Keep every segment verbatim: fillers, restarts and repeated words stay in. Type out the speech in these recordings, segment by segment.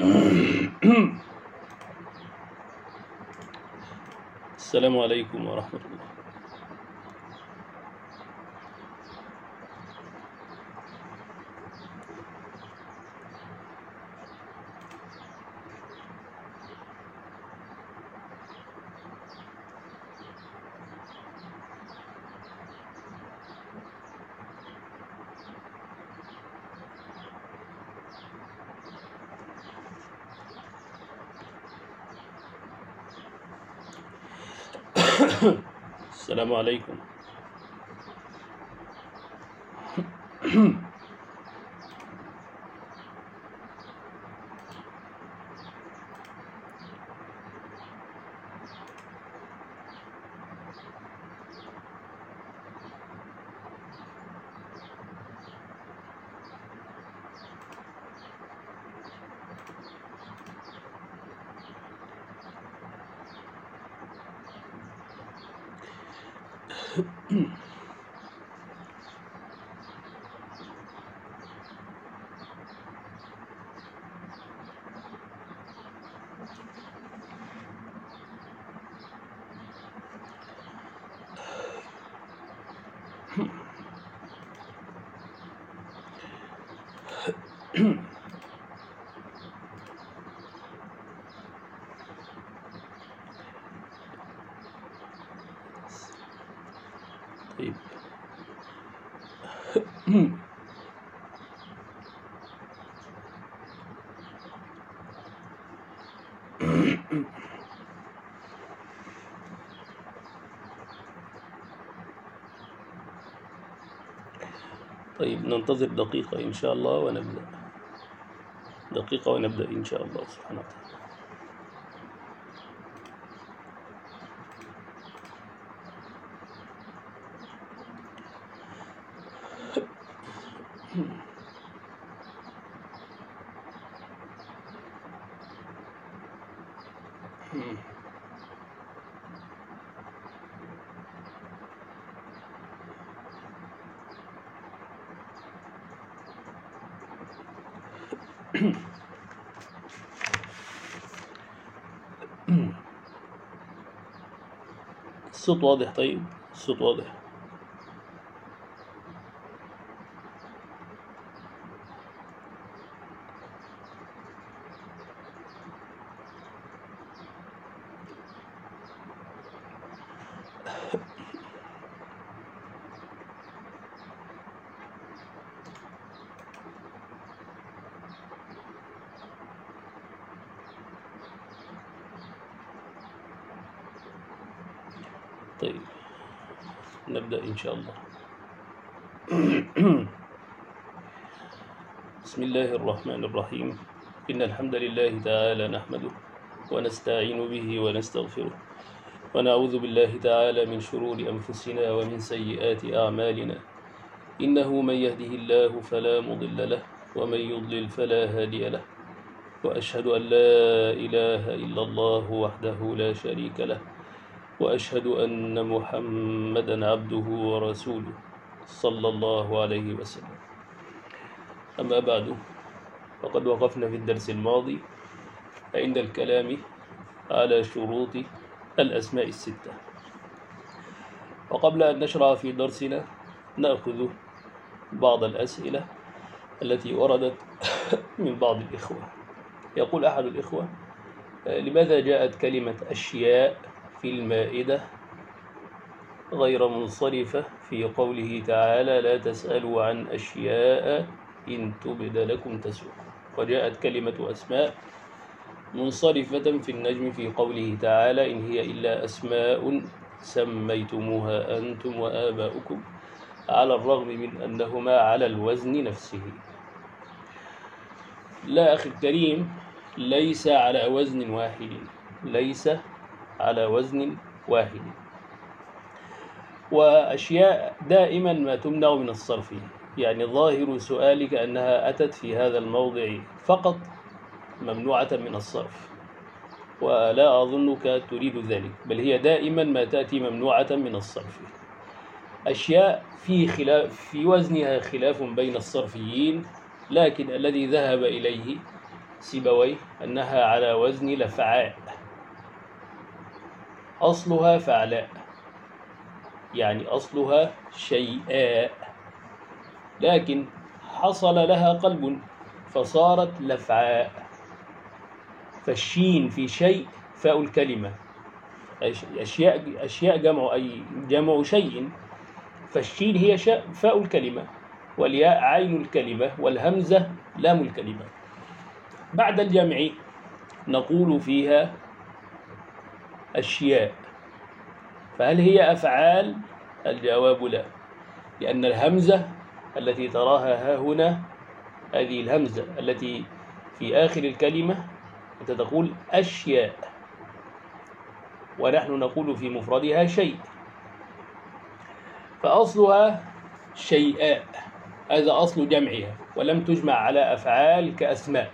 السلام عليكم ورحمة الله. السلام عليكم. طيب. طيب ننتظر دقيقة إن شاء الله ونبدأ. دقيقة ونبدأ إن شاء الله سبحانه وتعالى. الصوت واضح؟ طيب الصوت واضح. طيب نبدأ إن شاء الله. بسم الله الرحمن الرحيم. إن الحمد لله تعالى نحمده ونستعين به ونستغفره ونعوذ بالله تعالى من شرور أنفسنا ومن سيئات أعمالنا. إنه من يهده الله فلا مضل له ومن يضلل فلا هادي له، وأشهد أن لا إله إلا الله وحده لا شريك له، وأشهد أن محمدًا عبده ورسوله صلى الله عليه وسلم. أما بعد، فقد وقفنا في الدرس الماضي عند الكلام على شروط الأسماء الستة. وقبل أن نشرع في درسنا نأخذ بعض الأسئلة التي وردت من بعض الإخوة. يقول أحد الإخوة: لماذا جاءت كلمة أشياء في المائدة غير منصرفة في قوله تعالى لا تسألوا عن أشياء إن تبد لكم تسؤكم، وجاءت كلمة أسماء منصرفة في النجم في قوله تعالى إن هي إلا أسماء سميتموها أنتم وآباؤكم على الرغم من أنهما على الوزن نفسه. لا أخي الكريم، ليس على وزن واحد، ليس على وزن واحد. وأشياء دائما ما تمنع من الصرف، يعني ظاهر سؤالك أنها أتت في هذا الموضع فقط ممنوعة من الصرف، ولا أظنك تريد ذلك، بل هي دائما ما تأتي ممنوعة من الصرف. أشياء في خلاف في وزنها خلاف بين الصرفيين، لكن الذي ذهب إليه سيبويه أنها على وزن لفعاء، أصلها فعلاء، يعني أصلها شيئاء، لكن حصل لها قلب فصارت لفعاء. فالشين في شيء فاء الكلمة، أشياء أشياء جمع أي جمع شيء، فالشين هي فاء الكلمة، والياء عين الكلمة، والهمزة لام الكلمة. بعد الجمع نقول فيها أشياء، فهل هي أفعال؟ الجواب لا، لأن الهمزة التي تراها ها هنا، هذه الهمزة التي في آخر الكلمة أنت تقول أشياء، ونحن نقول في مفردها شيء، فأصلها شيئاء، هذا أصل جمعها، ولم تجمع على أفعال كأسماء.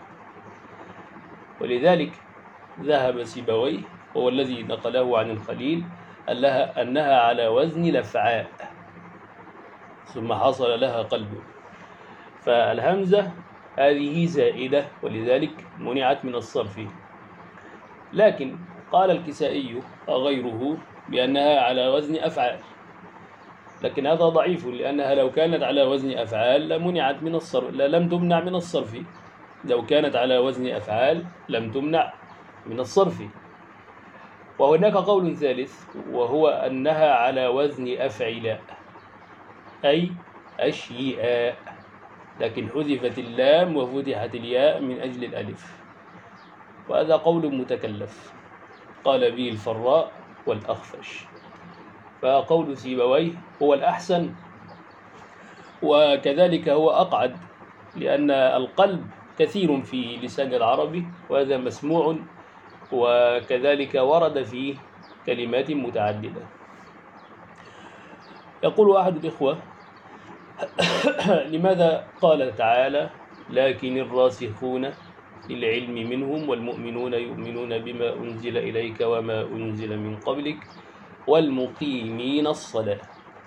ولذلك ذهب سيبويه، هو الذي نقله عن الخليل، قال لها أنها على وزن لفعاء ثم حصل لها قلب. فالهمزة هذه زائدة، ولذلك منعت من الصرف. لكن قال الكسائي غيره بأنها على وزن أفعال، لكن هذا ضعيف، لأنها لو كانت على وزن أفعال لمنعت من الصرف، لم تمنع من الصرف. لو كانت على وزن أفعال لم تمنع من الصرف. وهناك قول ثالث، وهو أنها على وزن أفعلاء، أي أشياء، لكن حذفت اللام وفتحت الياء من أجل الألف، وهذا قول متكلف قال به الفراء والأخفش، فقول سيبويه هو الأحسن، وكذلك هو أقعد، لأن القلب كثير في لسان العربي، وهذا مسموع، وكذلك ورد فيه كلمات متعددة. يقول أحد الإخوة: لماذا قال تعالى لكن الراسخون للعلم منهم والمؤمنون يؤمنون بما أنزل إليك وما أنزل من قبلك والمقيمين الصلاة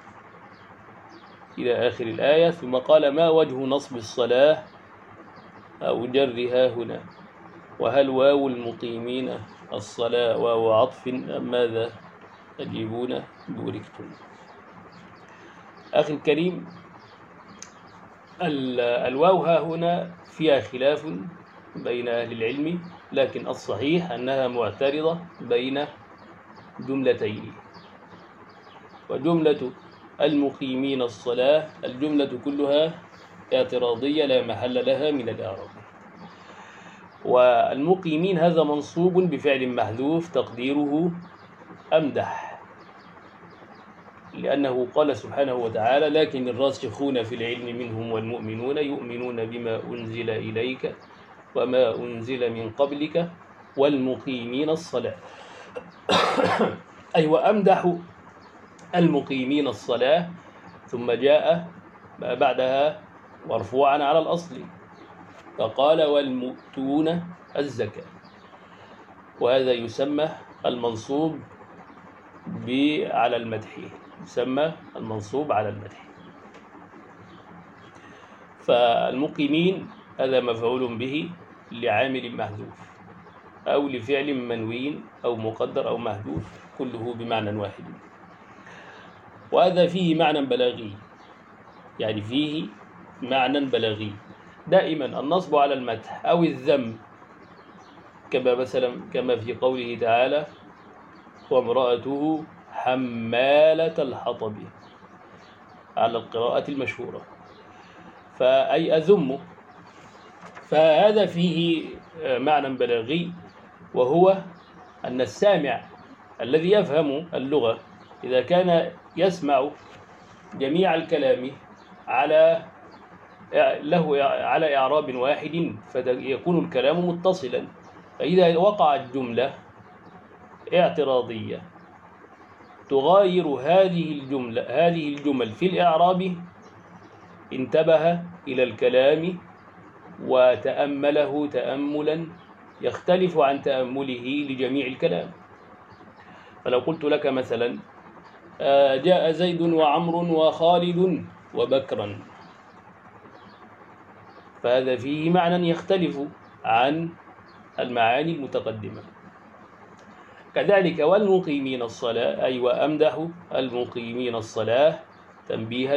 إلى آخر الآية، ثم قال ما وجه نصب الصلاة أو جرها هنا؟ وهل واو المقيمين الصلاة واو عطف أم ماذا تجيبون؟ بوركتم. أخي الكريم، الواو ها هنا فيها خلاف بين أهل العلم، لكن الصحيح أنها معترضة بين جملتين، وجملة المقيمين الصلاة الجملة كلها اعتراضية لا محل لها من الإعراب. والمقيمين هذا منصوب بفعل محذوف تقديره أمدح، لأنه قال سبحانه وتعالى لكن الراسخون في العلم منهم والمؤمنون يؤمنون بما أنزل إليك وما أنزل من قبلك والمقيمين الصلاة أي وأمدح المقيمين الصلاة، ثم جاء بعدها مرفوعا على الأصل فقال والمؤتون الزكاة، وهذا يسمى المنصوب على المدح، يسمى المنصوب على المدح. فالمقيمين هذا مفعول به لعامل محذوف أو لفعل منوي أو مقدر أو محذوف، كله بمعنى واحد، وهذا فيه معنى بلاغي، يعني فيه معنى بلاغي. دائما النصب على المدح أو الذم، كما مثلا كما في قوله تعالى وامرأته حمالة الحطب على القراءة المشهورة، فأي أذم، فهذا فيه معنى بلاغي، وهو أن السامع الذي يفهم اللغة إذا كان يسمع جميع الكلام على له على إعراب واحد فيكون الكلام متصلا، فإذا وقعت جملة اعتراضية تغاير هذه الجملة هذه الجمل في الإعراب انتبه إلى الكلام وتأمله تأملا يختلف عن تأمله لجميع الكلام. فلو قلت لك مثلا جاء زيد وعمر وخالد وبكرا، فهذا فيه معنى يختلف عن المعاني المتقدمة. كذلك والمقيمين الصلاة، أي وأمدح المقيمين الصلاة تنبيها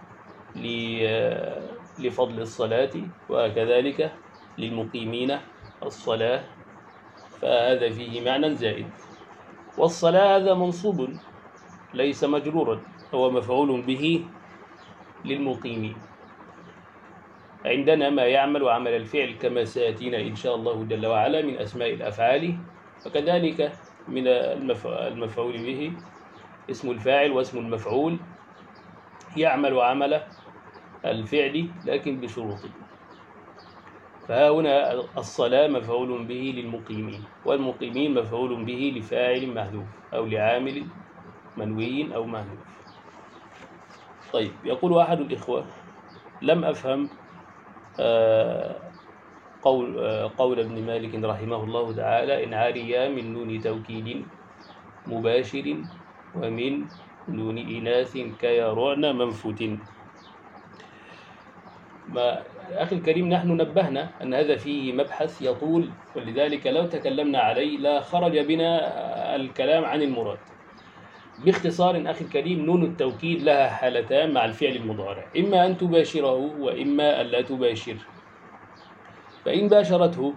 لفضل الصلاة، وكذلك للمقيمين الصلاة، فهذا فيه معنى زائد. والصلاة هذا منصوب ليس مجرورا، هو مفعول به للمقيمين. عندنا ما يعمل عمل الفعل كما سيأتينا إن شاء الله جل وعلا من أسماء الأفعال، وكذلك من المفعول به اسم الفاعل واسم المفعول يعمل عمل الفعل لكن بشروط. فها هنا الصلاة مفعول به للمقيمين، والمقيمين مفعول به لفاعل محذوف أو لعامل منوي أو محذوف. طيب، يقول أحد الإخوة: لم أفهم قول قول ابن مالك رحمه الله تعالى: إن عاريا من نون توكيد مباشر ومن نون إناث كيرعن منفوت. ما أخي الكريم، نحن نبهنا أن هذا فيه مبحث يطول، ولذلك لو تكلمنا عليه لا خرج بنا الكلام عن المراد. باختصار أخي الكريم، نون التوكيد لها حالتان مع الفعل المضارع: إما أن تباشره وإما أن لا تباشر. فإن باشرته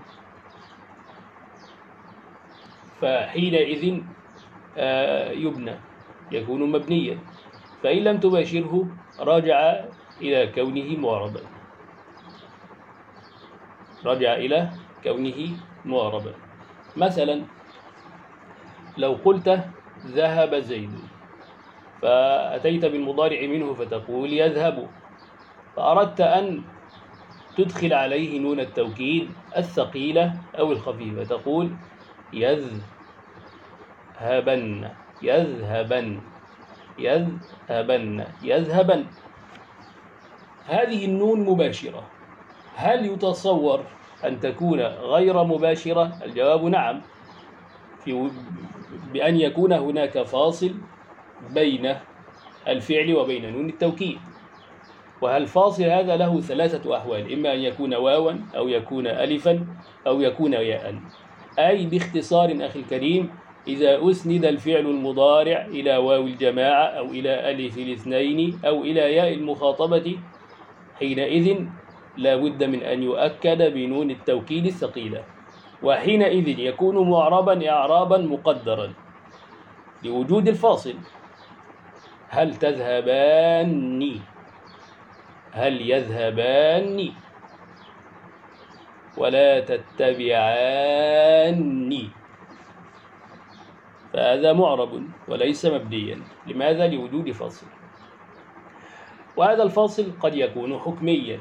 فحينئذ يبنى، يكون مبنيا. فإن لم تباشره رجع إلى كونه معربا، رجع إلى كونه معربا. مثلا لو قلت ذهب زيد، فأتيت بالمضارع منه فتقول يذهب، فأردت أن تدخل عليه نون التوكيد الثقيلة أو الخفيفة، تقول يذهبن، يذهبن، يذهبن، يذهبن. هذه النون مباشرة. هل يتصور أن تكون غير مباشرة؟ الجواب نعم، في بأن يكون هناك فاصل بين الفعل وبين نون التوكيد. وهالفاصل هذا له ثلاثة أحوال: إما أن يكون واوا أو يكون ألفا أو يكون ياء. أي باختصار أخي الكريم، إذا أسند الفعل المضارع إلى واو الجماعة أو إلى ألف الاثنين أو إلى ياء المخاطبة، حينئذ لا بد من أن يؤكد بنون التوكيد الثقيلة، وحينئذ يكون معربا إعرابا مقدرا لوجود الفاصل. هل تذهبان، هل يذهبان، ولا تتبعان، فهذا معرب وليس مبنيا. لماذا؟ لوجود فاصل. وهذا الفاصل قد يكون حكميا.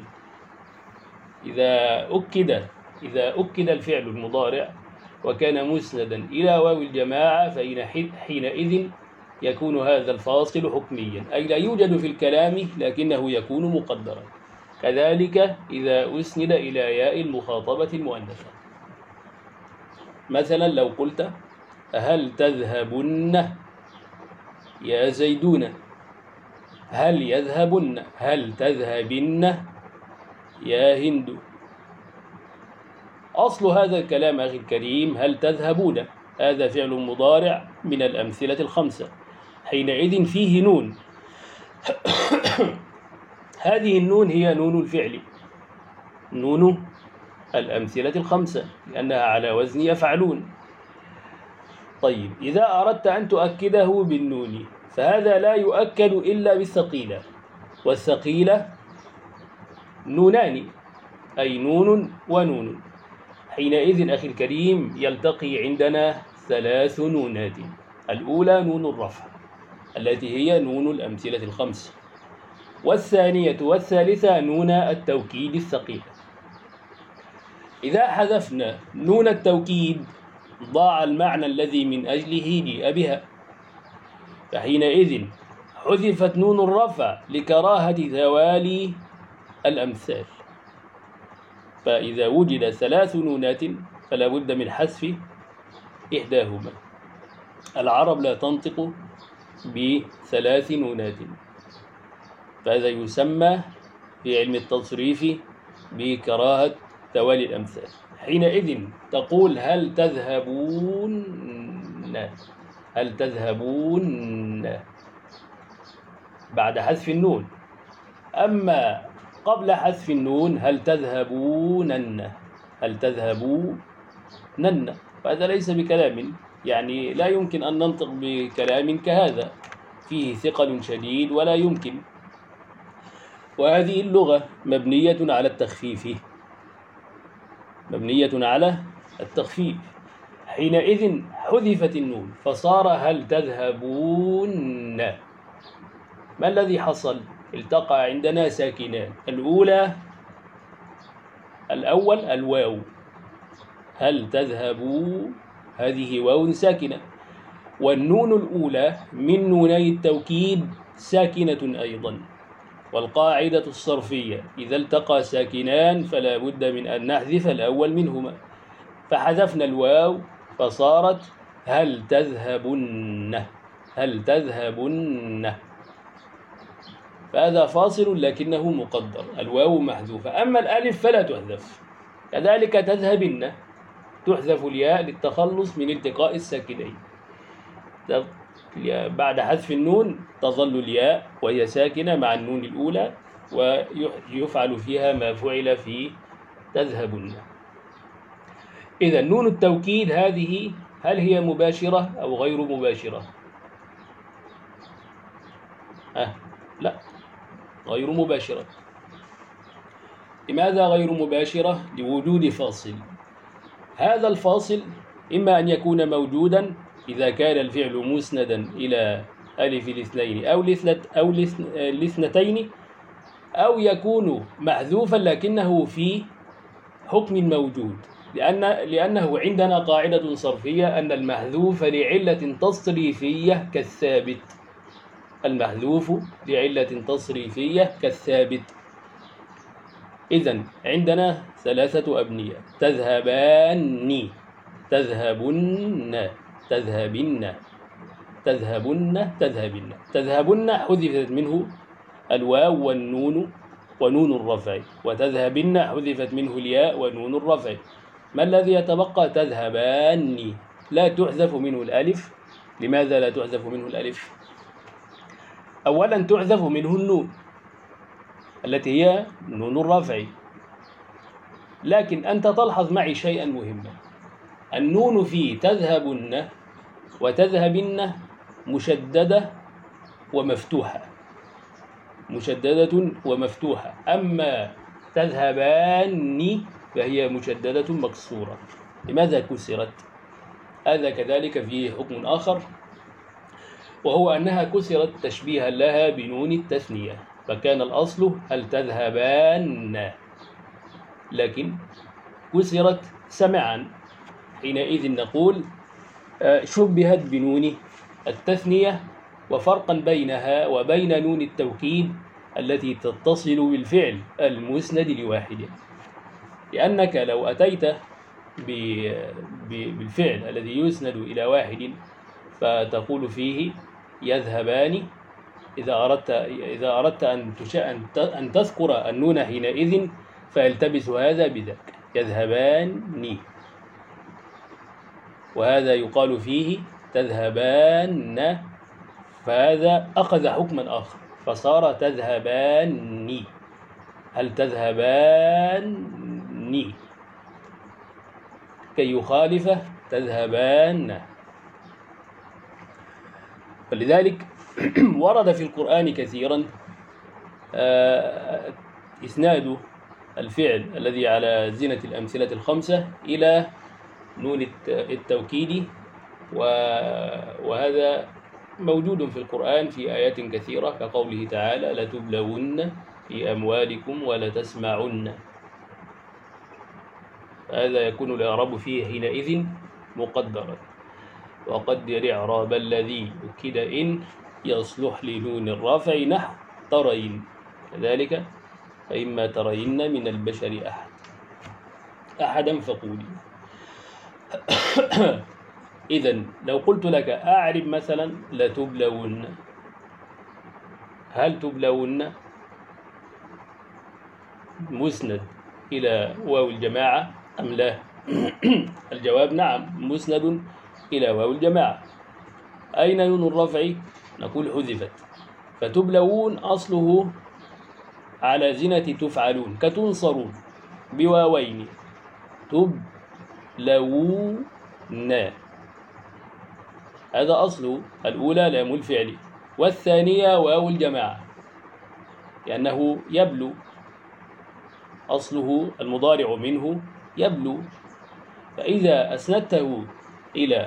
إذا أكد إذا أكد الفعل المضارع وكان مسندا إلى واو الجماعة فإن حينئذ يكون هذا الفاصل حكميا، أي لا يوجد في الكلام لكنه يكون مقدرا. كذلك إذا أسند إلى ياء المخاطبة المؤنثة. مثلا لو قلت هل تذهبن يا زيدون، هل يذهبن، هل تذهبن يا هند. أصل هذا الكلام أخي الكريم هل تذهبون، هذا فعل مضارع من الأمثلة الخمسة، حينئذ فيه نون. هذه النون هي نون الفعل، نون الأمثلة الخمسة، لأنها على وزن يفعلون. طيب، إذا أردت أن تؤكده بالنون فهذا لا يؤكد إلا بالثقيلة، والثقيلة نونان، أي نون ونون. حينئذ أخي الكريم يلتقي عندنا ثلاث نونات: الأولى نون الرفع التي هي نون الأمثلة الخمس، والثانية والثالثة نون التوكيد الثقيلة. إذا حذفنا نون التوكيد ضاع المعنى الذي من أجله جيء بها، فحينئذ حذفت نون الرفع لكراهة توالي الأمثال. فإذا وجد ثلاث نونات فلا بد من حذف إحداهما. العرب لا تنطق بثلاث نونات، فهذا يسمى في علم التصريف بكراهة توالي الأمثال. حينئذ تقول هل تذهبون، هل تذهبون بعد حذف النون. أما قبل حذف النون هل تذهبونن، هل تذهبونن، فهذا ليس بكلام، يعني لا يمكن أن ننطق بكلام كهذا، فيه ثقل شديد ولا يمكن. وهذه اللغة مبنية على التخفيف، مبنية على التخفيف. حينئذ حذفت النون فصار هل تذهبون. ما الذي حصل؟ التقى عندنا ساكنان، الأولى الأول الواو، هل تذهبوا، هذه واو ساكنة، والنون الأولى من نوني التوكيد ساكنة أيضا. والقاعدة الصرفية إذا التقى ساكنان فلا بد من أن نحذف الأول منهما، فحذفنا الواو فصارت هل تذهبن، هل تذهبن. فهذا فاصل لكنه مقدر، الواو محذوفة. أما الألف فلا تحذف، كذلك تذهبن تحذف الياء للتخلص من التقاء الساكنين. بعد حذف النون تظل الياء وهي ساكنة مع النون الأولى، ويفعل فيها ما فعل في تذهبن. إذا نون التوكيد هذه هل هي مباشرة أو غير مباشرة؟ أه لا، غير مباشرة. لماذا غير مباشرة؟ لوجود فاصل. هذا الفاصل إما أن يكون موجودا إذا كان الفعل مسندا إلى ألف الاثنين أو أو الاثنتين، أو يكون محذوفا لكنه في حكم موجود، لأن لأنه عندنا قاعدة صرفية أن المحذوف لعلة تصريفية كالثابت، المحذوف لعلة تصريفية كالثابت. إذن عندنا ثلاثة أبنية: تذهبان، تذهبن، تذهبن، تذهبن، تذهبن. تذهبن حذفت منه الواو والنون ونون الرفع، وتذهبن حذفت منه الياء ونون الرفع. ما الذي يتبقى؟ تذهبان، لا تحذف منه الألف. لماذا لا تحذف منه الألف؟ أولا تحذف منه النون التي هي نون الرفع، لكن أنت تلحظ معي شيئا مهما: النون في تذهبن وتذهبن مشددة ومفتوحة، مشددة ومفتوحة. أما تذهبان فهي مشددة مكسورة. لماذا كسرت؟ هذا كذلك فيه حكم آخر، وهو أنها كسرت تشبيها لها بنون التثنية، فكان الأصل هل تذهبان، لكن كسرت سمعا. حينئذ نقول شبهت بنون التثنية، وفرقا بينها وبين نون التوكيد التي تتصل بالفعل المسند لواحد. لأنك لو أتيت بالفعل الذي يسند إلى واحد فتقول فيه يذهبان، إذا أردت إذا أردت أن أن تذكر النون حينئذ فيلتبس هذا بذاك، يذهبان، وهذا يقال فيه تذهبان، فهذا أخذ حكما آخر فصار تذهبان، هل تذهبان، كي يخالف تذهبان. فلذلك ورد في القرآن كثيرا إسناد الفعل الذي على زينة الأمثلة الخمسة إلى نون التوكيد، وهذا موجود في القرآن في آيات كثيرة كقوله تعالى لتبلون في أموالكم ولتسمعن. هذا يكون الإعراب فيه حينئذ مقدرا. وقدر إعراب الذي أكد إن يصلح لنون الرفع نحو ترين، كذلك فإما ترين من البشر أحد أحدا فقولي. إذن لو قلت لك أعرب مثلا لتبلون، هل تبلون مسند إلى واو الجماعة أم لا؟ الجواب نعم، مسند إلى واو الجماعة. أين نون الرفع؟ نقول حذفت. فتبلون أصله على زنة تفعلون كتنصرون بواوين، تبلون، هذا أصل الأولى لام الفعل، والثانية واو الجماعة لأنه يبلو، أصله المضارع منه يبلو. فإذا أسندته إلى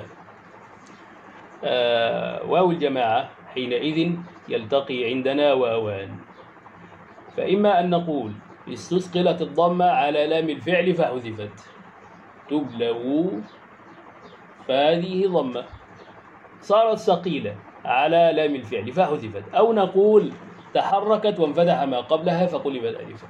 آه واو الجماعة حينئذ يلتقي عندنا واوان. فإما أن نقول استثقلت الضمة على لام الفعل فحذفت، تبلو، فهذه ضمة صارت ثقيلة على لام الفعل فحذفت، أو نقول تحركت وانفتح ما قبلها فقلبت ألفا.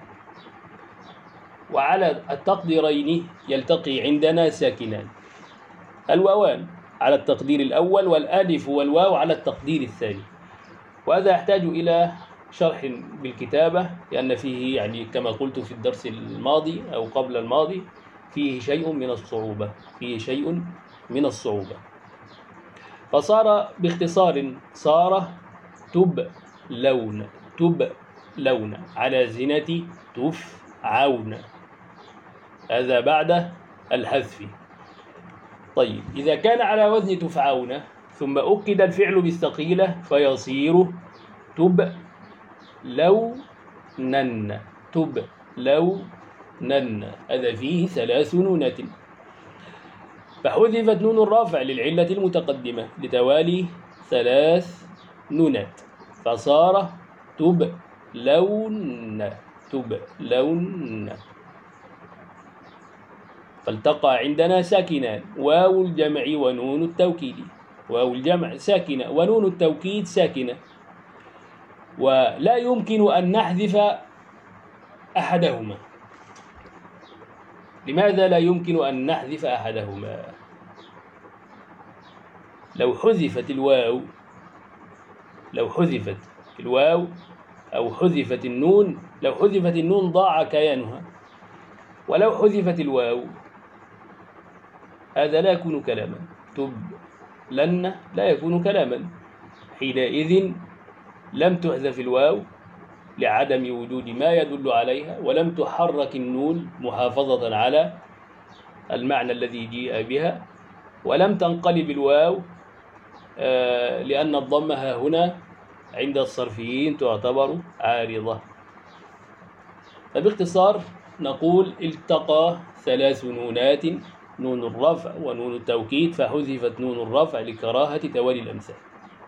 وعلى التقديرين يلتقي عندنا ساكنان، الواوان على التقدير الأول والألف والواو على التقدير الثاني. وهذا يحتاج إلى شرح بالكتابة، لأن فيه يعني كما قلت في الدرس الماضي أو قبل الماضي فيه شيء من الصعوبة، فيه شيء من الصعوبة. فصار باختصار صار تبلون، تبلون على زنة تفعون، هذا بعد الحذف. طيب إذا كان على وزن تفعون ثم أكد الفعل بالثقيلة فيصير تبلونن، تبلونن، هذا فيه ثلاث نونات. فحذفت نون الرافع للعلة المتقدمة لتوالي ثلاث نونات، فصار تبلون، تبلون. فالتقى عندنا ساكنان، واو الجمع ونون التوكيد. واو الجمع ساكنة ونون التوكيد ساكنة، ولا يمكن أن نحذف أحدهما. لماذا لا يمكن أن نحذف أحدهما؟ لو حذفت الواو، لو حذفت الواو أو حذفت النون، لو حذفت النون ضاع كيانها، ولو حذفت الواو هذا لا يكون كلاما، تبلن لا يكون كلاما. حينئذ لم تحذف الواو لعدم وجود ما يدل عليها، ولم تحرك النون محافظة على المعنى الذي جيء بها، ولم تنقلب الواو لأن الضمة ها هنا عند الصرفيين تعتبر عارضة. فباختصار نقول التقى ثلاث نونات، نون الرفع ونون التوكيد، فحذفت نون الرفع لكراهة توالي الأمثال.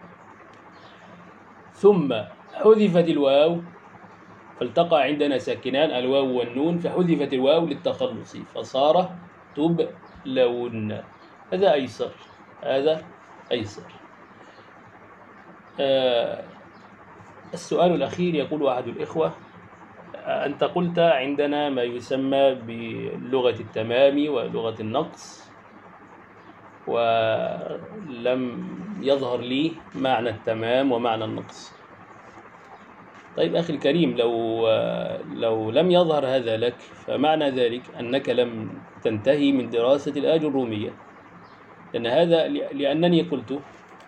ثم حذفت الواو فالتقى عندنا ساكنان الواو والنون، فحذفت الواو للتخلص فصار تبلون، هذا أيسر، هذا أيسر. آه السؤال الأخير يقول أحد الإخوة: أنت قلت عندنا ما يسمى بلغة التمام ولغة النقص، ولم يظهر لي معنى التمام ومعنى النقص. طيب أخي الكريم، لو لو لم يظهر هذا لك فمعنى ذلك أنك لم تنتهي من دراسة الآجرومية، لأن هذا لأنني قلت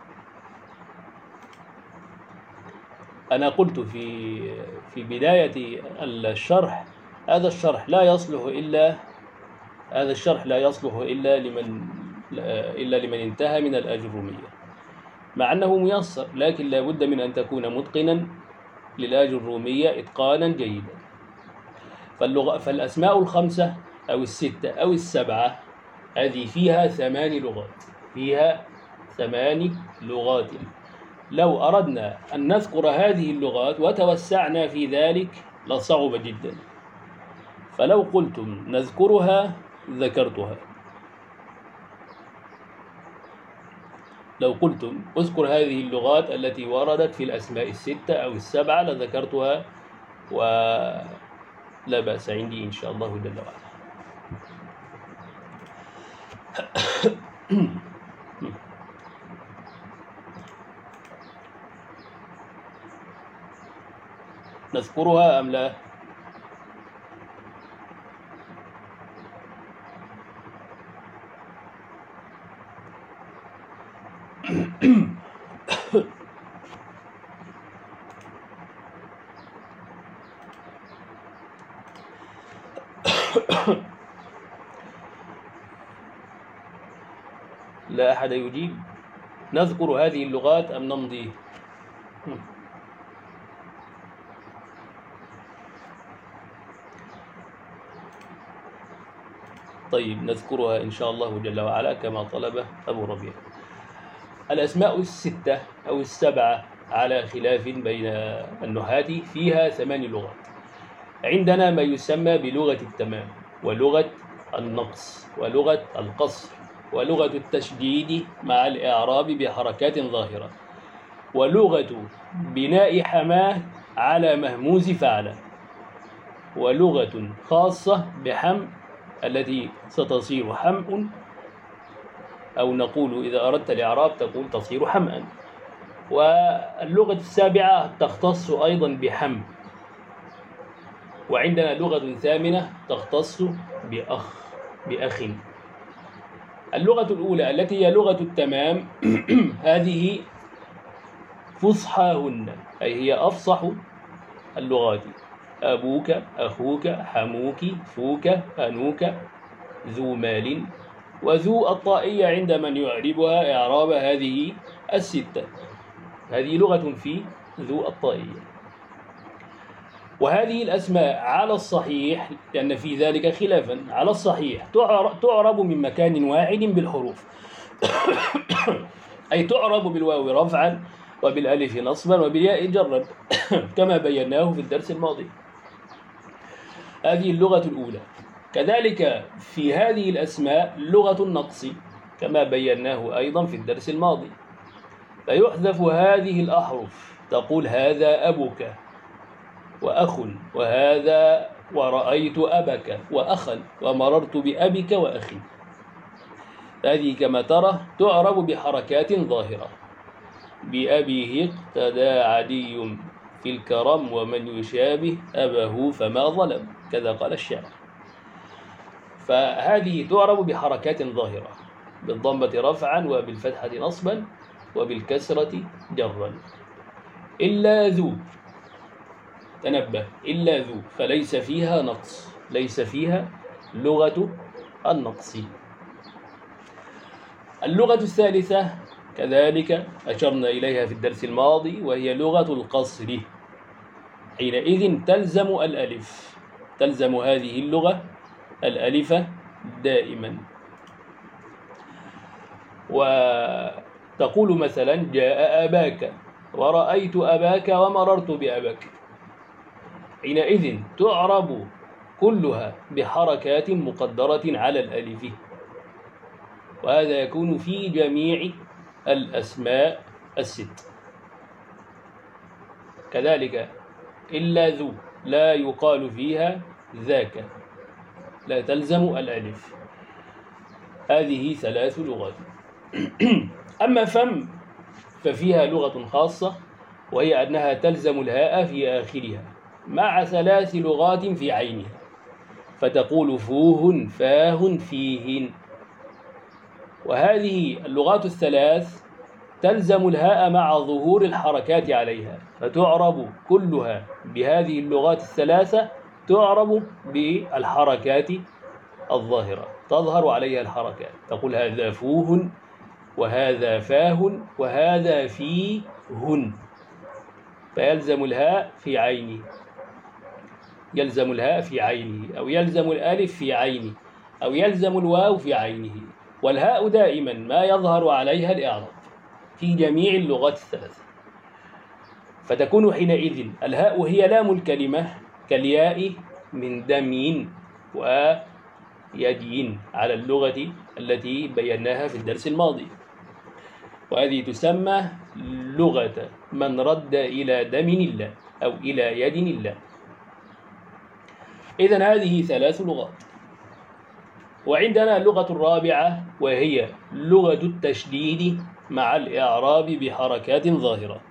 أنا قلت في في بداية الشرح: هذا الشرح لا يصلح إلا هذا الشرح لا يصلح إلا لمن إلا لمن انتهى من الآجرومية، مع أنه ميسر، لكن لا بد من أن تكون متقنا للآجرومية إتقانا جيدا. فاللغة فالأسماء الخمسة أو الستة أو السبعة هذه فيها ثمان لغات، فيها ثمان لغات. لو أردنا أن نذكر هذه اللغات وتوسعنا في ذلك لصعب جدا، فلو قلتم نذكرها ذكرتها، لو قلتم اذكر هذه اللغات التي وردت في الأسماء الستة أو السبعة لذكرتها، ولا بأس عندي إن شاء الله جل وعلا. نذكرها أم لا؟ لا أحد يجيب. نذكر هذه اللغات أم نمضي؟ طيب نذكرها إن شاء الله جل وعلا كما طلب أبو ربيع. الأسماء الستة أو السبعة على خلاف بين النحاة فيها ثمان لغات. عندنا ما يسمى بلغة التمام، ولغة النقص، ولغة القصر، ولغة التشديد مع الإعراب بحركات ظاهرة، ولغة بناء حماه على مهموز فعل، ولغة خاصة بحم التي ستصير حمء، أو نقول إذا أردت الإعراب تقول تصير حمأ. واللغة السابعة تختص أيضا بحم. وعندنا لغة ثامنة تختص بأخ بأخ. اللغة الأولى التي هي لغة التمام هذه فصحاهن، أي هي أفصح اللغات: أبوك، أخوك، حموك، فوك، أنوك، ذو مال، وذو الطائية عند من يعربها إعراب هذه الستة. هذه لغة في ذو الطائية. وهذه الأسماء على الصحيح، لأن في ذلك خلافا، على الصحيح تعرب من مكان واحد بالحروف أي تعرب بالواو رفعا، وبالألف نصبا، وبالياء جرا كما بيناه في الدرس الماضي. هذه اللغة الأولى. كذلك في هذه الأسماء لغة النقص كما بيناه أيضا في الدرس الماضي، فيحذف هذه الأحرف. تقول هذا أبوك وأخ، وهذا ورأيت أبك وأخا، ومررت بأبك وأخي. هذه كما ترى تعرب بحركات ظاهرة: بأبيه اقتدى عدي في الكرم، ومن يشابه أبه فما ظلم، كذا قال الشاعر. فهذه تعرب بحركات ظاهرة: بالضمة رفعا، وبالفتحة نصبا، وبالكسرة جرا. إلا ذو، تنبه، إلا ذو، فليس فيها نقص، ليس فيها لغة النقص. اللغة الثالثة كذلك أشرنا إليها في الدرس الماضي، وهي لغة القصر. حينئذ تلزم الألف، تلزم هذه اللغة الألف دائما. وتقول مثلا جاء أباك، ورأيت أباك، ومررت بأباك. حينئذ تعرب كلها بحركات مقدرة على الألف، وهذا يكون في جميع الأسماء الست. كذلك إلا ذو لا يقال فيها ذاك، لا تلزم الألف. هذه ثلاث لغات. أما فم ففيها لغة خاصة، وهي أنها تلزم الهاء في آخرها مع ثلاث لغات في عينها، فتقول فوه، فاه، فيهن. وهذه اللغات الثلاث تلزم الهاء مع ظهور الحركات عليها، فتعرب كلها بهذه اللغات الثلاثة، تعرب بالحركات الظاهرة، تظهر عليها الحركات. تقول هذا فوه، وهذا فاه، وهذا فيهن، فيلزم الهاء في عينه، يلزم الهاء في عينه، أو يلزم الألف في عينه، أو يلزم الواو في عينه. والهاء دائما ما يظهر عليها الإعراب في جميع اللغات الثلاثة. فتكون حينئذ الهاء هي لام الكلمة، كالياء من دم ويد على اللغة التي بيناها في الدرس الماضي. وهذه تسمى لغة من رد إلى دم الله أو إلى يد الله. إذن هذه ثلاث لغات. وعندنا اللغة الرابعة، وهي لغة التشديد مع الإعراب بحركات ظاهرة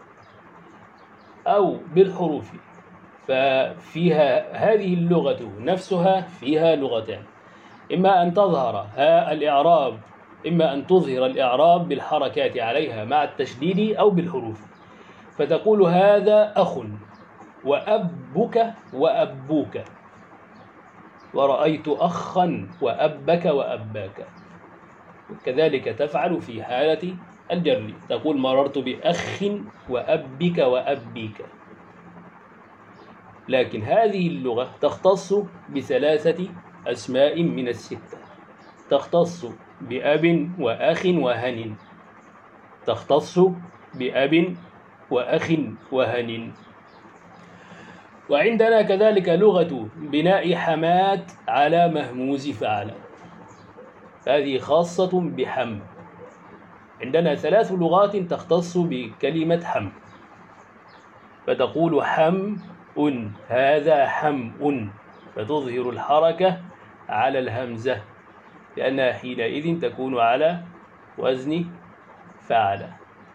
أو بالحروف. ففيها هذه اللغة نفسها فيها لغتان: إما أن تظهر ها الإعراب، إما أن تظهر الإعراب بالحركات عليها مع التشديد أو بالحروف. فتقول هذا أخ، وأبك، وأبوك. ورأيت أخا وأبك وأباك. كذلك تفعل في حالة الجر، تقول مررت بأخ وأبك وأبيك. لكن هذه اللغة تختص بثلاثة أسماء من الستة، تختص بأب وأخ وهن، تختص بأب وأخ وهن. وعندنا كذلك لغة بناء حمات على مهموز فعل، هذه خاصة بحم. عندنا ثلاث لغات تختص بكلمة حم، فتقول حم أن، هذا حم أن، فتظهر الحركة على الهمزة لأنها حينئذ تكون على وزن فعل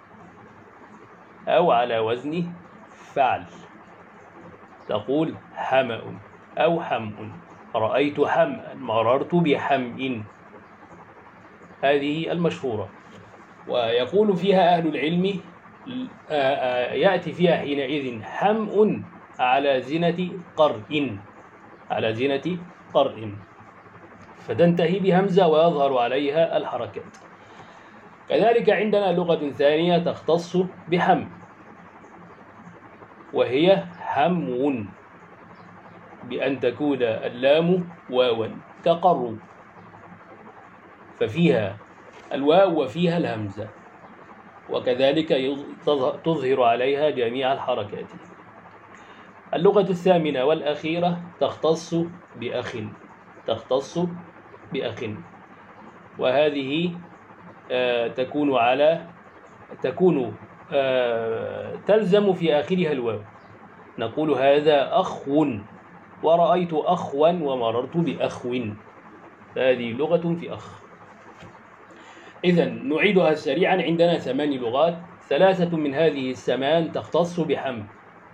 أو على وزن فعل. تقول حمأ أو حمء، رأيت حمأ، مررت بحمء، هذه المشهورة. ويقول فيها أهل العلم يأتي فيها حينئذ حمء على زنة قرء، على زنة قرء، فتنتهي بهمزة ويظهر عليها الحركات. كذلك عندنا لغة ثانية تختص بحم، وهي حمو، بأن تكون اللام واوا كقر، ففيها الواو وفيها الهمزة، وكذلك تظهر عليها جميع الحركات. اللغة الثامنة والأخيرة تختص بأخ، تختص بأخ، وهذه آه تكون على تكون آه تلزم في آخرها الواو، نقول هذا أخ، ورأيت أخوا ومررت بأخو، هذه لغة في أخ. إذن نعيدها سريعا، عندنا ثمان لغات، ثلاثة من هذه الثمان تختص بحم،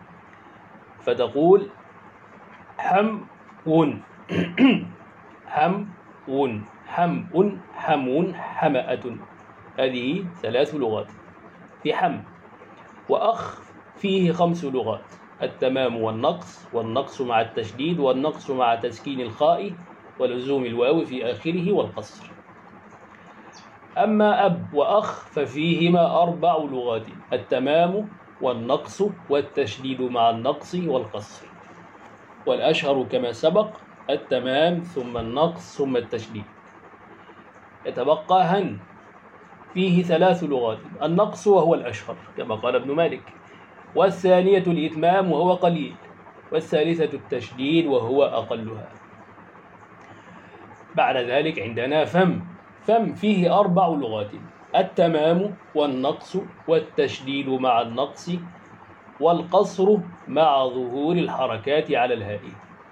فتقول حم ون حم ون حم حمون حمأة، هذه ثلاث لغات في حم. وأخ فيه خمس لغات، التمام والنقص، والنقص مع التشديد، والنقص مع تسكين الخاء ولزوم الواو في آخره، والقصر. أما أب وأخ ففيهما أربع لغات، التمام والنقص والتشديد مع النقص والقصر، والأشهر كما سبق التمام ثم النقص ثم التشديد. يتبقى هن، فيه ثلاث لغات، النقص وهو الأشهر كما قال ابن مالك، والثانية الإتمام وهو قليل، والثالثة التشديد وهو أقلها. بعد ذلك عندنا فم، فم فيه أربع لغات، التمام والنقص والتشديد مع النقص والقصر مع ظهور الحركات على الهاء.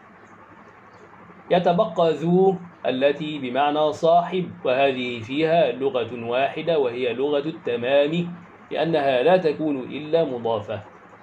يتبقى ذو التي بمعنى صاحب، وهذه فيها لغة واحدة وهي لغة التمام، لأنها لا تكون إلا مضافة.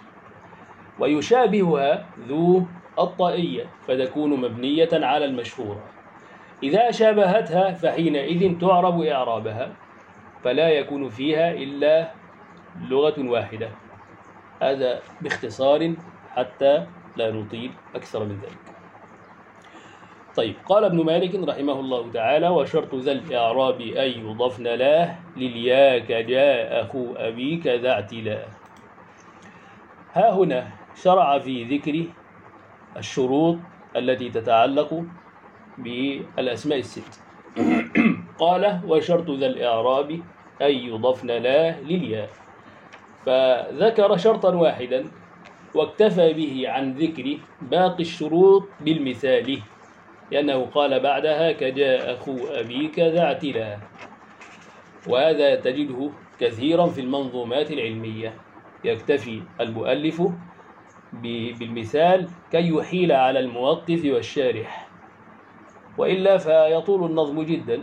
ويشابهها ذو الطائية فتكون مبنية على المشهورة، إذا شابهتها فحينئذ تعرب إعرابها، فلا يكون فيها إلا لغة واحدة. هذا باختصار حتى لا نطيل أكثر من ذلك. طيب، قال ابن مالك رحمه الله تعالى: وشرط ذا الإعراب أن يضفن له لليا كجاء أخو أبيك ذا اعتلاء. ها هنا شرع في ذكر الشروط التي تتعلق بالأسماء الست. قال: وشرط ذا الإعراب أن يضفن له للياء، فذكر شرطا واحدا واكتفى به عن ذكر باقي الشروط بالمثال، لأنه قال بعدها كجاء أخو أبيك ذا اعتلاء، وهذا تجده كثيرا في المنظومات العلمية، يكتفي المؤلف بالمثال كي يحيل على الموقف والشارح، وإلا فيطول النظم جدا.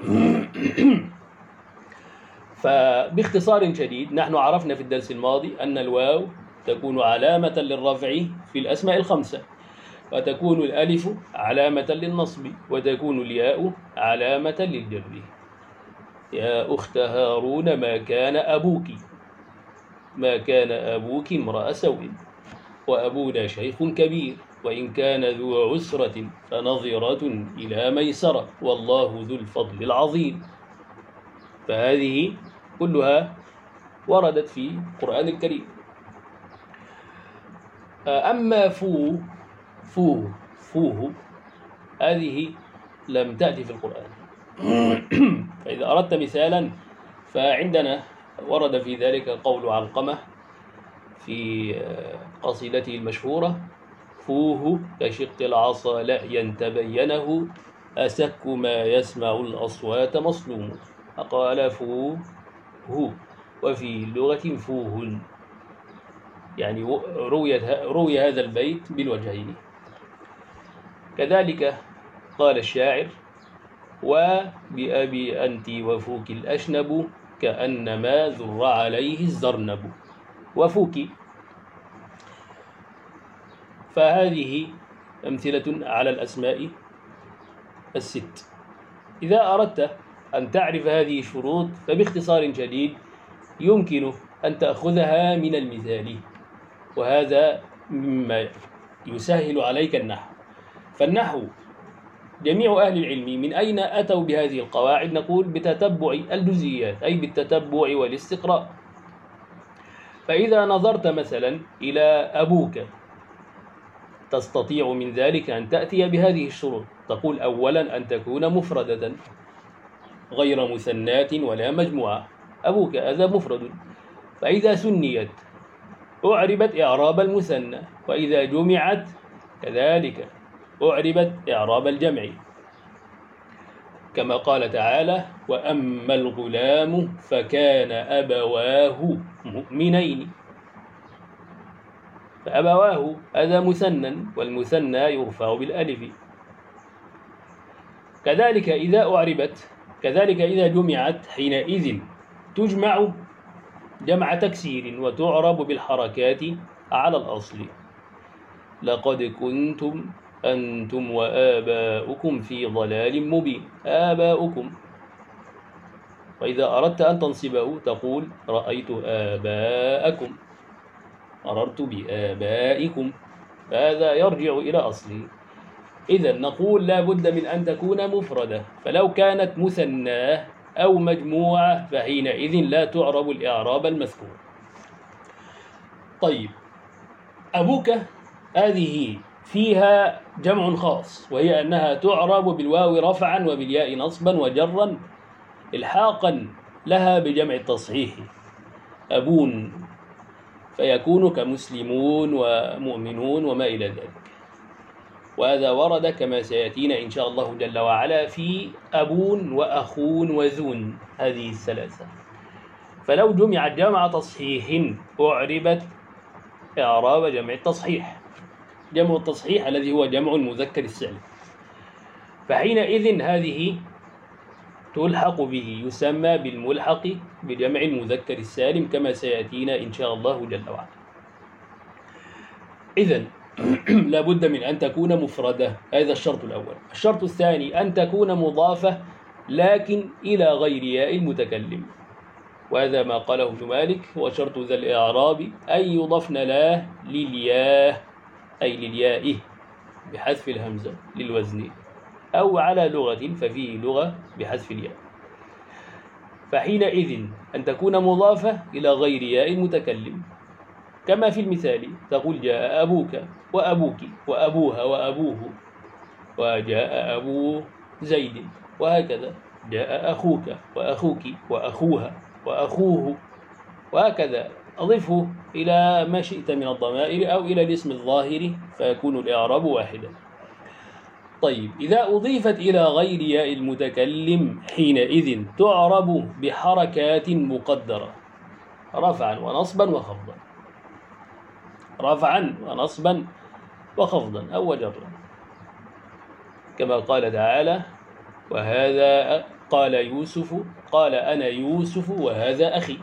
فباختصار شديد، نحن عرفنا في الدرس الماضي أن الواو تكون علامة للرفع في الأسماء الخمسة، وتكون الألف علامة للنصب، وتكون الياء علامة للجر. يا أخت هارون ما كان أبوك، ما كان أبوك امرأ سوء، وأبونا شيخ كبير، وإن كان ذو عسرة فنظرة إلى ميسرة والله ذو الفضل العظيم. فهذه كلها وردت في القرآن الكريم. أما فو فوه فوه هذه لم تأتي في القرآن. فإذا أردت مثالا فعندنا ورد في ذلك قول علقمة في قصيدته المشهورة: فوه كشق العصا لأيا تبينه أسك ما يسمع الأصوات مصلوم. فقال فوه هو، وفي لغة فوه، يعني روي هذا البيت بالوجهين. كذلك قال الشاعر: وبأبي أنت وفوك الأشنب كأنما ذر عليه الزرنب. وفوك. فهذه أمثلة على الأسماء الست. إذا أردت أن تعرف هذه الشروط فباختصار شديد يمكن أن تأخذها من المثال، وهذا مما يسهل عليك النحو. فالنحو جميع أهل العلم من أين أتوا بهذه القواعد؟ نقول بتتبع الجزئيات، أي بالتتبع والاستقراء. فإذا نظرت مثلا إلى أبوك تستطيع من ذلك أن تأتي بهذه الشروط. تقول أولا أن تكون مفردة غير مثنات ولا مجموعة. أبوك هذا مفرد، فإذا سنيت أعربت إعراب المثنى، وإذا جمعت كذلك أعربت إعراب الجمع، كما قال تعالى: وأما الغلام فكان أبواه مؤمنين. فأبواه هذا مثنى، والمثنى يرفع بالألف. كذلك إذا أعربت، كذلك إذا جمعت حينئذ تجمع جمع تكسير وتعرب بالحركات على الأصل. لقد كنتم أنتم وآباؤكم في ضلال مبين. آباؤكم. وإذا أردت أن تنصبه تقول: رأيت آباءكم، مررت بآبائكم. هذا يرجع إلى أصله. إذن نقول لا بد من أن تكون مفردة، فلو كانت مثناه أو مجموعة فحينئذ لا تعرب الإعراب المذكور. طيب، أبوك هذه فيها جمع خاص، وهي أنها تعرب بالواو رفعا وبالياء نصبا وجرا إلحاقا لها بجمع التصحيح أبون، فيكون كمسلمون ومؤمنون وما إلى ذلك. وهذا ورد كما سيأتينا إن شاء الله جل وعلا في أبون وأخون وذون، هذه الثلاثة. فلو جمع جمع تصحيح أعربت إعراب جمع التصحيح، جمع التصحيح الذي هو جمع المذكر السالم، فحينئذ هذه تلحق به، يسمى بالملحق بجمع المذكر السالم كما سيأتينا إن شاء الله جل وعلا. إذن لا بد من أن تكون مفردة، هذا الشرط الأول. الشرط الثاني أن تكون مضافة لكن إلى غير ياء المتكلم، وهذا ما قاله ابن مالك: وشرط ذا الإعراب أن يضفن لا للياء، أي للياء بحذف الهمزة للوزن، أو على لغة ففيه لغة بحذف الياء. فحينئذ أن تكون مضافة إلى غير ياء المتكلم، كما في المثال تقول: جاء أبوك وأبوك وأبوها وأبوه، وجاء أبو زيد، وهكذا جاء أخوك وأخوك وأخوها وأخوه، وهكذا أضفه إلى ما شئت من الضمائر أو إلى الاسم الظاهر فيكون الإعراب واحدا. طيب، إذا أضيفت إلى غير ياء المتكلم حينئذ تعرب بحركات مقدرة، رفعا ونصبا وخفضا، رفعا ونصبا وخفضا أو جرا، كما قال تعالى: وهذا قال يوسف قال أنا يوسف وهذا أخي.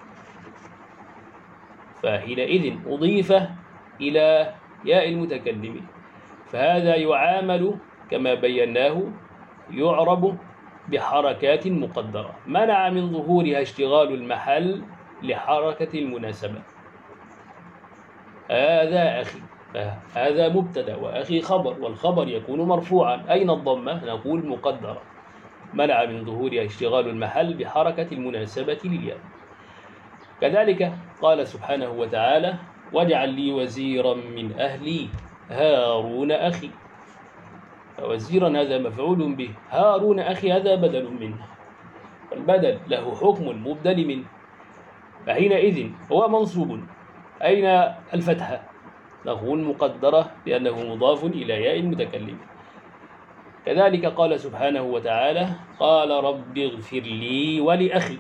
فحينئذ أضيف إلى ياء المتكلم، فهذا يعامل كما بيناه، يعرب بحركات مقدرة منع من ظهورها اشتغال المحل لحركة المناسبة. هذا أخي، فهذا مبتدأ وأخي خبر، والخبر يكون مرفوعا. أين الضمة؟ نقول مقدرة، منع من ظهورها اشتغال المحل بحركة المناسبة للياء. كذلك قال سبحانه وتعالى: واجعل لي وزيرا من أهلي هارون أخي. وزيرا هذا مفعول به، هارون أخي هذا بدل منه، والبدل له حكم المبدل منه، فحينئذ هو منصوب. أين الفتحة؟ نقول مقدرة لأنه مضاف إلى ياء المتكلم. كذلك قال سبحانه وتعالى: قال رب اغفر لي ولأخي.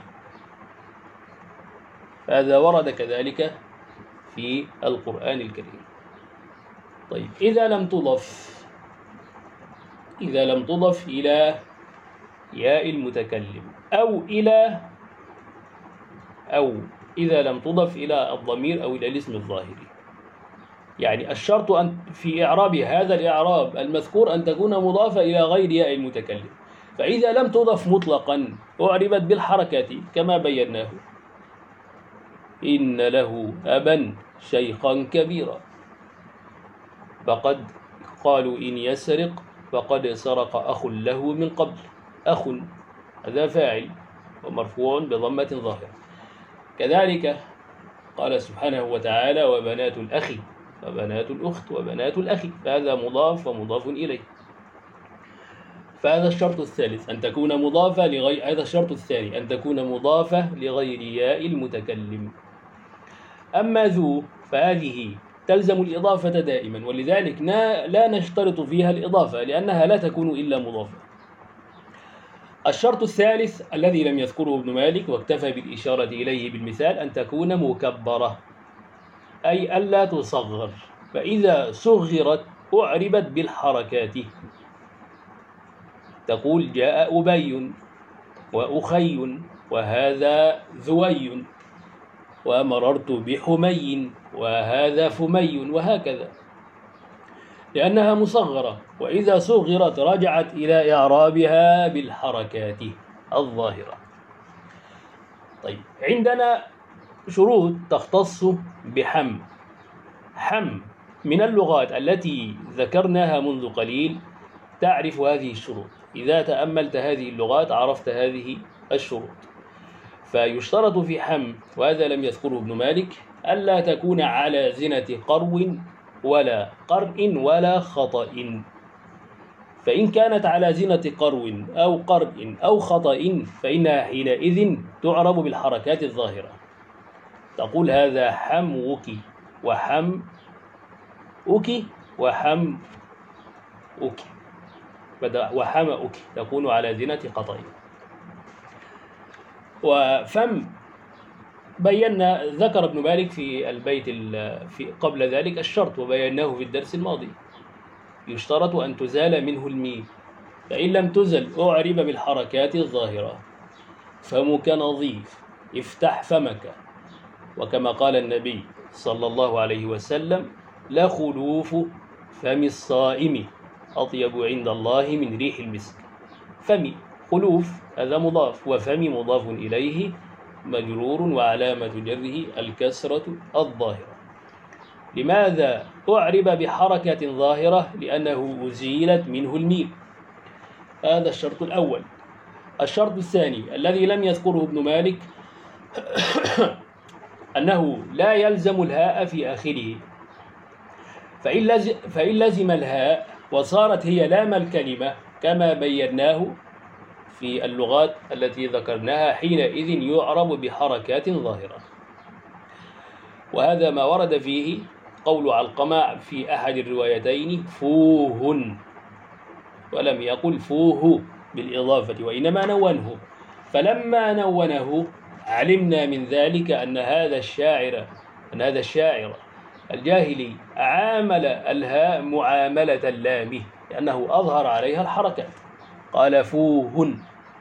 هذا ورد كذلك في القرآن الكريم. طيب، إذا لم تضف إذا لم تضف إلى ياء المتكلم أو إلى أو إذا لم تضف إلى الضمير أو إلى الاسم الظاهري، يعني الشرط أن في إعراب هذا الإعراب المذكور أن تكون مضافة إلى غير ياء المتكلم. فإذا لم تضف مطلقا أعربت بالحركات كما بيناه: إن له أبا شيخا كبيرا، فقد قالوا إن يسرق فقد سرق أخ له من قبل. أخ هذا فاعل ومرفوع بضمة ظاهرة. كذلك قال سبحانه وتعالى: وبنات الأخ وبنات الأخت وبنات الأخ، فهذا مضاف ومضاف إليه. فهذا الشرط الثالث أن تكون مضافة لغير هذا الشرط الثاني أن تكون مضافة لغير ياء المتكلم. أما ذو فهذه تلزم الإضافة دائما، ولذلك لا نشترط فيها الإضافة لأنها لا تكون إلا مضافة. الشرط الثالث الذي لم يذكره ابن مالك واكتفى بالإشارة إليه بالمثال أن تكون مكبرة، أي ألا تصغر، فإذا صغرت أعربت بالحركات. تقول: جاء أبي وأخي وهذا ذوي، ومررت بحمي وهذا فمي، وهكذا، لأنها مصغرة، وإذا صغرت رجعت إلى إعرابها بالحركات الظاهرة. طيب، عندنا شروط تختص بحم. حم من اللغات التي ذكرناها منذ قليل تعرف هذه الشروط. إذا تأملت هذه اللغات عرفت هذه الشروط. فيشترط في حم، وهذا لم يذكره ابن مالك، ألا تكون على زنة قرو ولا قرء ولا خطأ. فإن كانت على زنة قرو أو قرء أو خطأ فإنها حينئذ تعرب بالحركات الظاهرة. تقول: هذا حموك وحم أك وحم أك وحم أك، تكون على زنة قطع. وفم بينا ذكر ابن مالك في البيت في قبل ذلك الشرط، وبيناه في الدرس الماضي. يشترط أن تزال منه الميم، فإن لم تزل أعرب بالحركات الظاهرة. فمك نظيف، افتح فمك، وكما قال النبي صلى الله عليه وسلم: لخلوف فم الصائم أطيب عند الله من ريح المسك. فم خلوف هذا مضاف، وفم مضاف إليه مجرور، وعلامة جره الكسرة الظاهرة. لماذا أعرب بحركة ظاهرة؟ لأنه أزيلت منه الميم. هذا الشرط الأول. الشرط الثاني الذي لم يذكره ابن مالك أنه لا يلزم الهاء في آخره. فإن لزم, فإن لزم الهاء وصارت هي لام الكلمة كما بيناه في اللغات التي ذكرناها، حينئذ يعرب بحركات ظاهرة. وهذا ما ورد فيه قول علقمة في أحد الروايتين: فوهن، ولم يقل فوه بالإضافة، وإنما نونه. فلما نونه علمنا من ذلك أن هذا الشاعر أن هذا الشاعر الجاهلي عامل الهاء معاملة اللام، لأنه أظهر عليها الحركات، قال فوهن.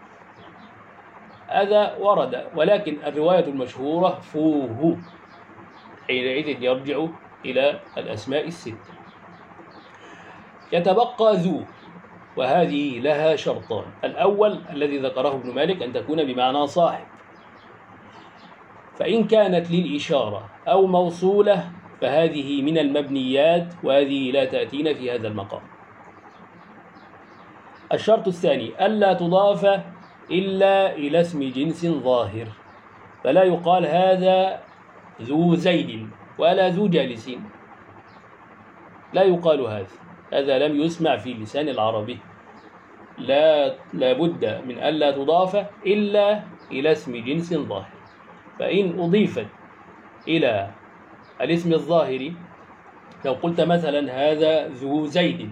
هذا ورد، ولكن الرواية المشهورة فوه، حينئذ يرجع إلى الأسماء الست. يتبقى ذو، وهذه لها شرطان. الأول الذي ذكره ابن مالك أن تكون بمعنى صاحب، فإن كانت للإشارة أو موصولة فهذه من المبنيات وهذه لا تأتينا في هذا المقام. الشرط الثاني ألا تضاف إلا إلى اسم جنس ظاهر، فلا يقال هذا ذو زيد ولا ذو جالس، لا يقال هذا، هذا لم يسمع في لسان العربي. لا لابد من ألا تضاف إلا إلى اسم جنس ظاهر. فإن أضيفت إلى الاسم الظاهر، لو قلت مثلا هذا ذو زيد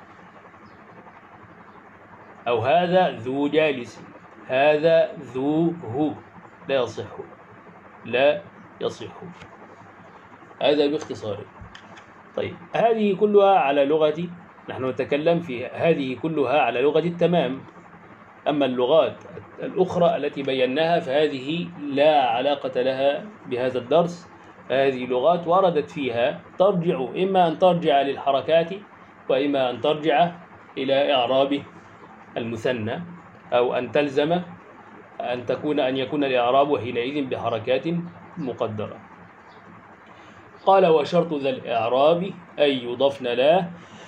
أو هذا ذو جالس، هذا ذو هو، لا يصح، لا يصح. هذا باختصار. طيب هذه كلها على لغة، نحن نتكلم في هذه كلها على لغة التمام. أما اللغات الأخرى التي بيناها فهذه لا علاقة لها بهذا الدرس. هذه لغات وردت فيها ترجع، إما أن ترجع للحركات وإما أن ترجع إلى إعراب المثنى، أو أن تلزم أن تكون أن يكون الإعراب حينئذ بحركات مقدرة. قال وشرط ذا الإعراب أن يضفن لا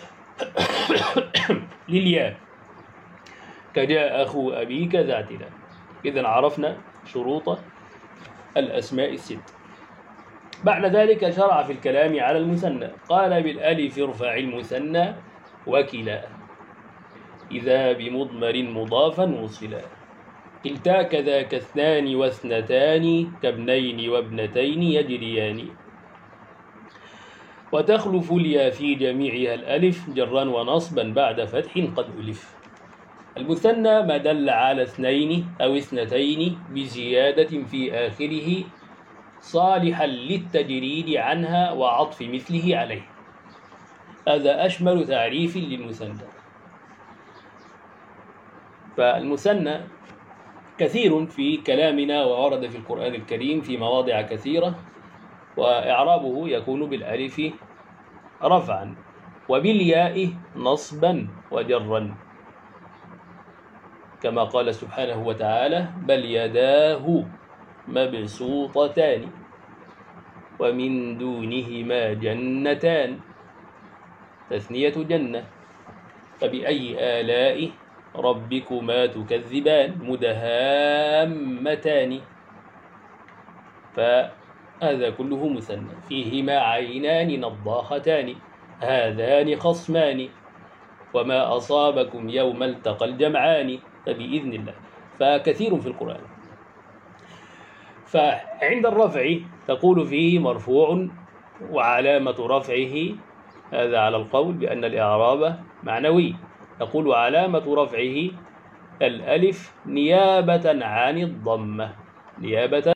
للياء كجاء أخو أبيك ذاتنا. إذن عرفنا شروط الأسماء الست. بعد ذلك شرع في الكلام على المثنى، قال بالألف ارفع المثنى وكلا إذا بمضمر مضافا وصلا، كلتا كذاك اثنان واثنتان كابنين وابنتين يجريان، وتخلف اليا في جميعها الألف جرا ونصبا بعد فتح قد ألف. المثنى ما دل على اثنين أو اثنتين بزيادة في آخره صالحا للتجريد عنها وعطف مثله عليه. هذا أشمل تعريف للمثنى. فالمثنى كثير في كلامنا وورد في القرآن الكريم في مواضع كثيرة، وإعرابه يكون بالألف رفعا وبالياء نصبا وجرا، كما قال سبحانه وتعالى بل يداه مبسوطتان ومن دونهما جنتان، تثنية جنة. فبأي آلاء ربكما تكذبان مدهامتان. فهذا كله مثنى. فيهما عينان نضاختان هذان خصمان وما أصابكم يوم التقى الجمعان فبإذن الله. فكثير في القرآن. فعند الرفع تقول فيه مرفوع وعلامة رفعه، هذا على القول بأن الإعراب معنوي، تقول علامة رفعه الألف نيابة عن الضمة، نيابة